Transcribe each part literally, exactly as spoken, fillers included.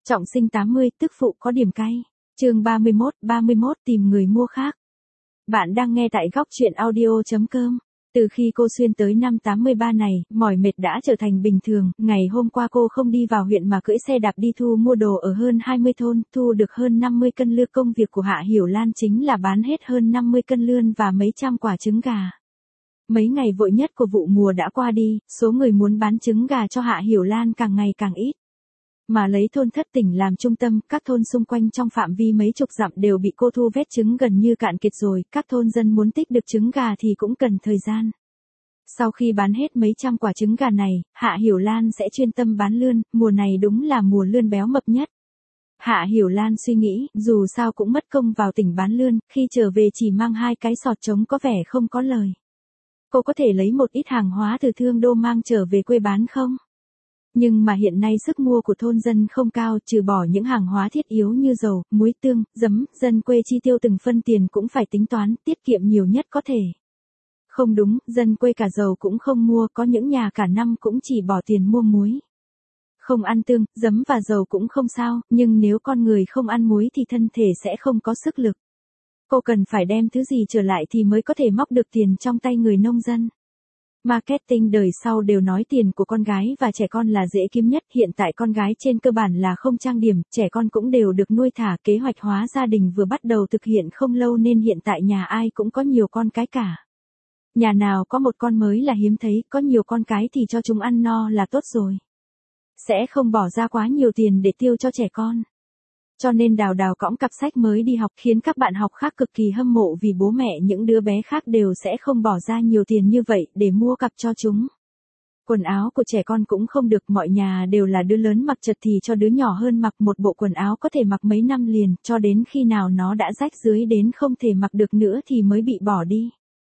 Trọng sinh tám mươi, tức phụ có điểm cay. Chương ba mươi mốt, ba mươi mốt tìm người mua khác. Bạn đang nghe tại góc truyện audio chấm com. Từ khi cô xuyên tới năm tám mươi ba này, mỏi mệt đã trở thành bình thường. Ngày hôm qua cô không đi vào huyện mà cưỡi xe đạp đi thu mua đồ ở hơn hai mươi thôn, thu được hơn năm mươi cân lươn. Công việc của Hạ Hiểu Lan chính là bán hết hơn năm mươi cân lươn và mấy trăm quả trứng gà. Mấy ngày vội nhất của vụ mùa đã qua đi, số người muốn bán trứng gà cho Hạ Hiểu Lan càng ngày càng ít. Mà lấy thôn Thất Tỉnh làm trung tâm, các thôn xung quanh trong phạm vi mấy chục dặm đều bị cô thu vét trứng gần như cạn kiệt rồi, các thôn dân muốn tích được trứng gà thì cũng cần thời gian. Sau khi bán hết mấy trăm quả trứng gà này, Hạ Hiểu Lan sẽ chuyên tâm bán lươn, mùa này đúng là mùa lươn béo mập nhất. Hạ Hiểu Lan suy nghĩ, dù sao cũng mất công vào tỉnh bán lươn, khi trở về chỉ mang hai cái sọt trống có vẻ không có lời. Cô có thể lấy một ít hàng hóa từ Thương Đô mang trở về quê bán không? Nhưng mà hiện nay sức mua của thôn dân không cao, trừ bỏ những hàng hóa thiết yếu như dầu, muối, tương, giấm, dân quê chi tiêu từng phân tiền cũng phải tính toán, tiết kiệm nhiều nhất có thể. Không đúng, dân quê cả dầu cũng không mua, có những nhà cả năm cũng chỉ bỏ tiền mua muối. Không ăn tương, giấm và dầu cũng không sao, nhưng nếu con người không ăn muối thì thân thể sẽ không có sức lực. Cô cần phải đem thứ gì trở lại thì mới có thể móc được tiền trong tay người nông dân. Marketing đời sau đều nói tiền của con gái và trẻ con là dễ kiếm nhất. Hiện tại con gái trên cơ bản là không trang điểm, trẻ con cũng đều được nuôi thả. Kế hoạch hóa gia đình vừa bắt đầu thực hiện không lâu nên hiện tại nhà ai cũng có nhiều con cái cả. Nhà nào có một con mới là hiếm thấy, có nhiều con cái thì cho chúng ăn no là tốt rồi. Sẽ không bỏ ra quá nhiều tiền để tiêu cho trẻ con. Cho nên Đào Đào cõng cặp sách mới đi học khiến các bạn học khác cực kỳ hâm mộ vì bố mẹ những đứa bé khác đều sẽ không bỏ ra nhiều tiền như vậy để mua cặp cho chúng. Quần áo của trẻ con cũng không được, mọi nhà đều là đứa lớn mặc chật thì cho đứa nhỏ hơn mặc một bộ quần áo có thể mặc mấy năm liền, cho đến khi nào nó đã rách dưới đến không thể mặc được nữa thì mới bị bỏ đi.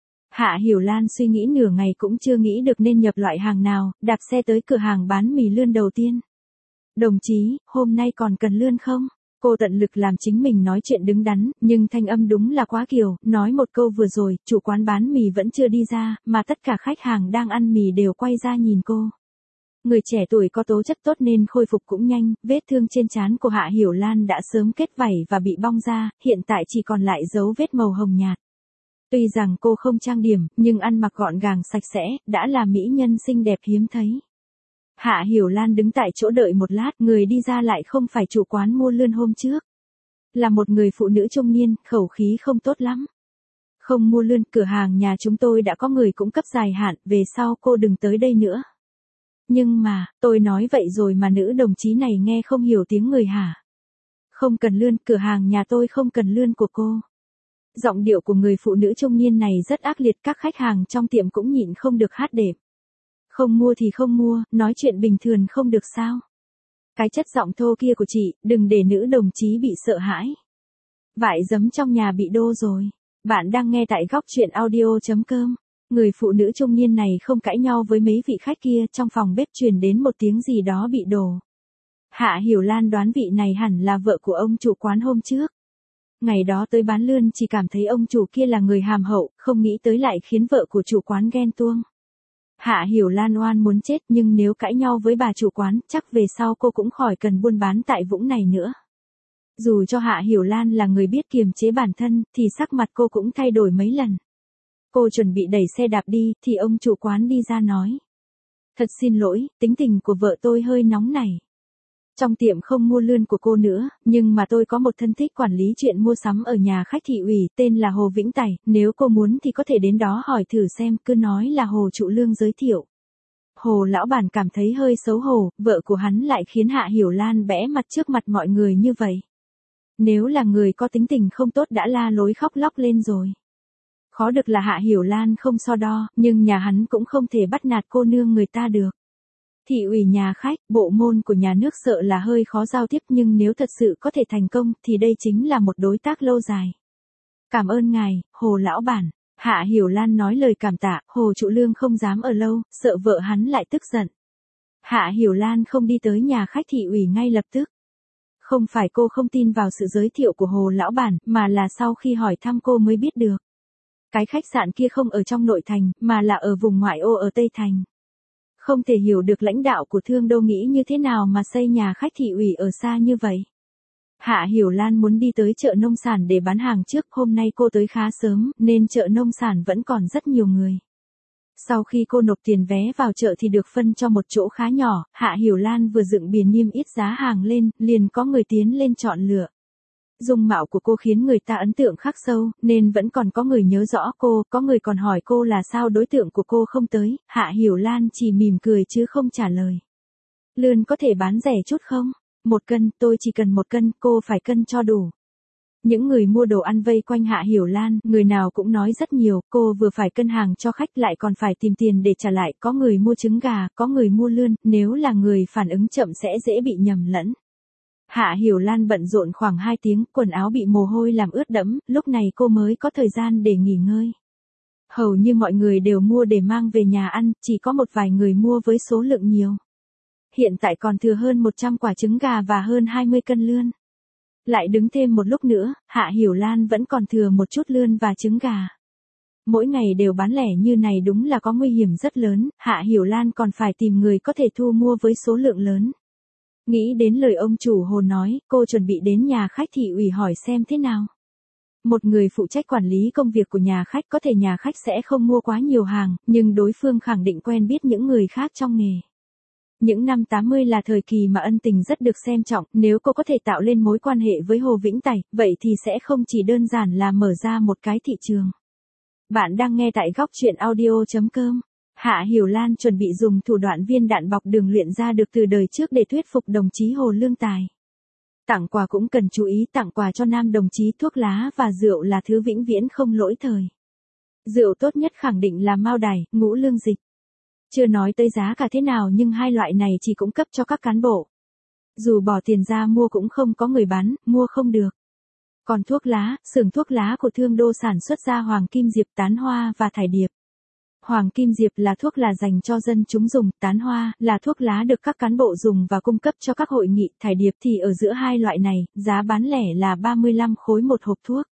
Hạ Hiểu Lan suy nghĩ nửa ngày cũng chưa nghĩ được nên nhập loại hàng nào, đạp xe tới cửa hàng bán mì lươn đầu tiên. Đồng chí, hôm nay còn cần lươn không? Cô tận lực làm chính mình nói chuyện đứng đắn, nhưng thanh âm đúng là quá kiều, nói một câu vừa rồi, chủ quán bán mì vẫn chưa đi ra, mà tất cả khách hàng đang ăn mì đều quay ra nhìn cô. Người trẻ tuổi có tố chất tốt nên khôi phục cũng nhanh, vết thương trên trán của Hạ Hiểu Lan đã sớm kết vảy và bị bong ra, hiện tại chỉ còn lại dấu vết màu hồng nhạt. Tuy rằng cô không trang điểm, nhưng ăn mặc gọn gàng sạch sẽ, đã là mỹ nhân xinh đẹp hiếm thấy. Hạ Hiểu Lan đứng tại chỗ đợi một lát, người đi ra lại không phải chủ quán mua lươn hôm trước. Là một người phụ nữ trung niên, khẩu khí không tốt lắm. Không mua lươn, cửa hàng nhà chúng tôi đã có người cũng cấp dài hạn, về sau cô đừng tới đây nữa. Nhưng mà, tôi nói vậy rồi mà nữ đồng chí này nghe không hiểu tiếng người hả? Không cần lươn, cửa hàng nhà tôi không cần lươn của cô. Giọng điệu của người phụ nữ trung niên này rất ác liệt, các khách hàng trong tiệm cũng nhịn không được hát đệm. Không mua thì không mua, nói chuyện bình thường không được sao? Cái chất giọng thô kia của chị, đừng để nữ đồng chí bị sợ hãi. Vải giấm trong nhà bị đô rồi. Bạn đang nghe tại góc truyện audio chấm com. Người phụ nữ trung niên này không cãi nhau với mấy vị khách kia, trong phòng bếp truyền đến một tiếng gì đó bị đổ. Hạ Hiểu Lan đoán vị này hẳn là vợ của ông chủ quán hôm trước. Ngày đó tới bán lươn chỉ cảm thấy ông chủ kia là người hàm hậu, không nghĩ tới lại khiến vợ của chủ quán ghen tuông. Hạ Hiểu Lan oan muốn chết, nhưng nếu cãi nhau với bà chủ quán, chắc về sau cô cũng khỏi cần buôn bán tại vũng này nữa. Dù cho Hạ Hiểu Lan là người biết kiềm chế bản thân, thì sắc mặt cô cũng thay đổi mấy lần. Cô chuẩn bị đẩy xe đạp đi, thì ông chủ quán đi ra nói. Thật xin lỗi, tính tình của vợ tôi hơi nóng này. Trong tiệm không mua lươn của cô nữa, nhưng mà tôi có một thân thích quản lý chuyện mua sắm ở nhà khách thị ủy, tên là Hồ Vĩnh Tài, nếu cô muốn thì có thể đến đó hỏi thử xem, cứ nói là Hồ Trụ Lương giới thiệu. Hồ lão bản cảm thấy hơi xấu hổ, vợ của hắn lại khiến Hạ Hiểu Lan bẽ mặt trước mặt mọi người như vậy. Nếu là người có tính tình không tốt đã la lối khóc lóc lên rồi. Khó được là Hạ Hiểu Lan không so đo, nhưng nhà hắn cũng không thể bắt nạt cô nương người ta được. Thị ủy nhà khách, bộ môn của nhà nước sợ là hơi khó giao tiếp, nhưng nếu thật sự có thể thành công thì đây chính là một đối tác lâu dài. Cảm ơn ngài, Hồ lão bản. Hạ Hiểu Lan nói lời cảm tạ, Hồ Trụ Lương không dám ở lâu, sợ vợ hắn lại tức giận. Hạ Hiểu Lan không đi tới nhà khách thị ủy ngay lập tức. Không phải cô không tin vào sự giới thiệu của Hồ lão bản, mà là sau khi hỏi thăm cô mới biết được. Cái khách sạn kia không ở trong nội thành, mà là ở vùng ngoại ô ở Tây Thành. Không thể hiểu được lãnh đạo của Thương Đô nghĩ như thế nào mà xây nhà khách thị ủy ở xa như vậy. Hạ Hiểu Lan muốn đi tới chợ nông sản để bán hàng trước, hôm nay cô tới khá sớm, nên chợ nông sản vẫn còn rất nhiều người. Sau khi cô nộp tiền vé vào chợ thì được phân cho một chỗ khá nhỏ, Hạ Hiểu Lan vừa dựng bìa niêm yết giá hàng lên, liền có người tiến lên chọn lựa. Dung mạo của cô khiến người ta ấn tượng khắc sâu, nên vẫn còn có người nhớ rõ cô, có người còn hỏi cô là sao đối tượng của cô không tới, Hạ Hiểu Lan chỉ mỉm cười chứ không trả lời. Lươn có thể bán rẻ chút không? Một cân, tôi chỉ cần một cân, cô phải cân cho đủ. Những người mua đồ ăn vây quanh Hạ Hiểu Lan, người nào cũng nói rất nhiều, cô vừa phải cân hàng cho khách lại còn phải tìm tiền để trả lại, có người mua trứng gà, có người mua lươn, nếu là người phản ứng chậm sẽ dễ bị nhầm lẫn. Hạ Hiểu Lan bận rộn khoảng hai tiếng, quần áo bị mồ hôi làm ướt đẫm, lúc này cô mới có thời gian để nghỉ ngơi. Hầu như mọi người đều mua để mang về nhà ăn, chỉ có một vài người mua với số lượng nhiều. Hiện tại còn thừa hơn một trăm quả trứng gà và hơn hai mươi cân lươn. Lại đứng thêm một lúc nữa, Hạ Hiểu Lan vẫn còn thừa một chút lươn và trứng gà. Mỗi ngày đều bán lẻ như này đúng là có nguy hiểm rất lớn, Hạ Hiểu Lan còn phải tìm người có thể thu mua với số lượng lớn. Nghĩ đến lời ông chủ Hồ nói, cô chuẩn bị đến nhà khách thị ủy hỏi xem thế nào. Một người phụ trách quản lý công việc của nhà khách, có thể nhà khách sẽ không mua quá nhiều hàng, nhưng đối phương khẳng định quen biết những người khác trong nghề. Những năm tám mươi là thời kỳ mà ân tình rất được xem trọng, nếu cô có thể tạo lên mối quan hệ với Hồ Vĩnh Tài, vậy thì sẽ không chỉ đơn giản là mở ra một cái thị trường. Bạn đang nghe tại góc truyện audio chấm com. Hạ Hiểu Lan chuẩn bị dùng thủ đoạn viên đạn bọc đường luyện ra được từ đời trước để thuyết phục đồng chí Hồ Lương Tài. Tặng quà cũng cần chú ý, tặng quà cho nam đồng chí thuốc lá và rượu là thứ vĩnh viễn không lỗi thời. Rượu tốt nhất khẳng định là Mao Đài, Ngũ Lương Dịch. Chưa nói tới giá cả thế nào nhưng hai loại này chỉ cung cấp cho các cán bộ. Dù bỏ tiền ra mua cũng không có người bán, mua không được. Còn thuốc lá, xưởng thuốc lá của Thương Đô sản xuất ra Hoàng Kim Diệp, Tán Hoa và Thải Điệp. Hoàng Kim Diệp là thuốc là dành cho dân chúng dùng, Tán Hoa là thuốc lá được các cán bộ dùng và cung cấp cho các hội nghị, Thải Điệp thì ở giữa hai loại này, giá bán lẻ là ba mươi lăm khối một hộp thuốc.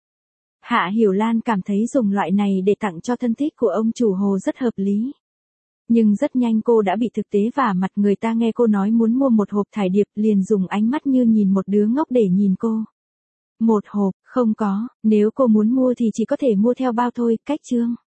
Hạ Hiểu Lan cảm thấy dùng loại này để tặng cho thân thích của ông chủ Hồ rất hợp lý. Nhưng rất nhanh cô đã bị thực tế vả mặt, người ta nghe cô nói muốn mua một hộp Thải Điệp liền dùng ánh mắt như nhìn một đứa ngốc để nhìn cô. Một hộp, không có, nếu cô muốn mua thì chỉ có thể mua theo bao thôi, cách chương.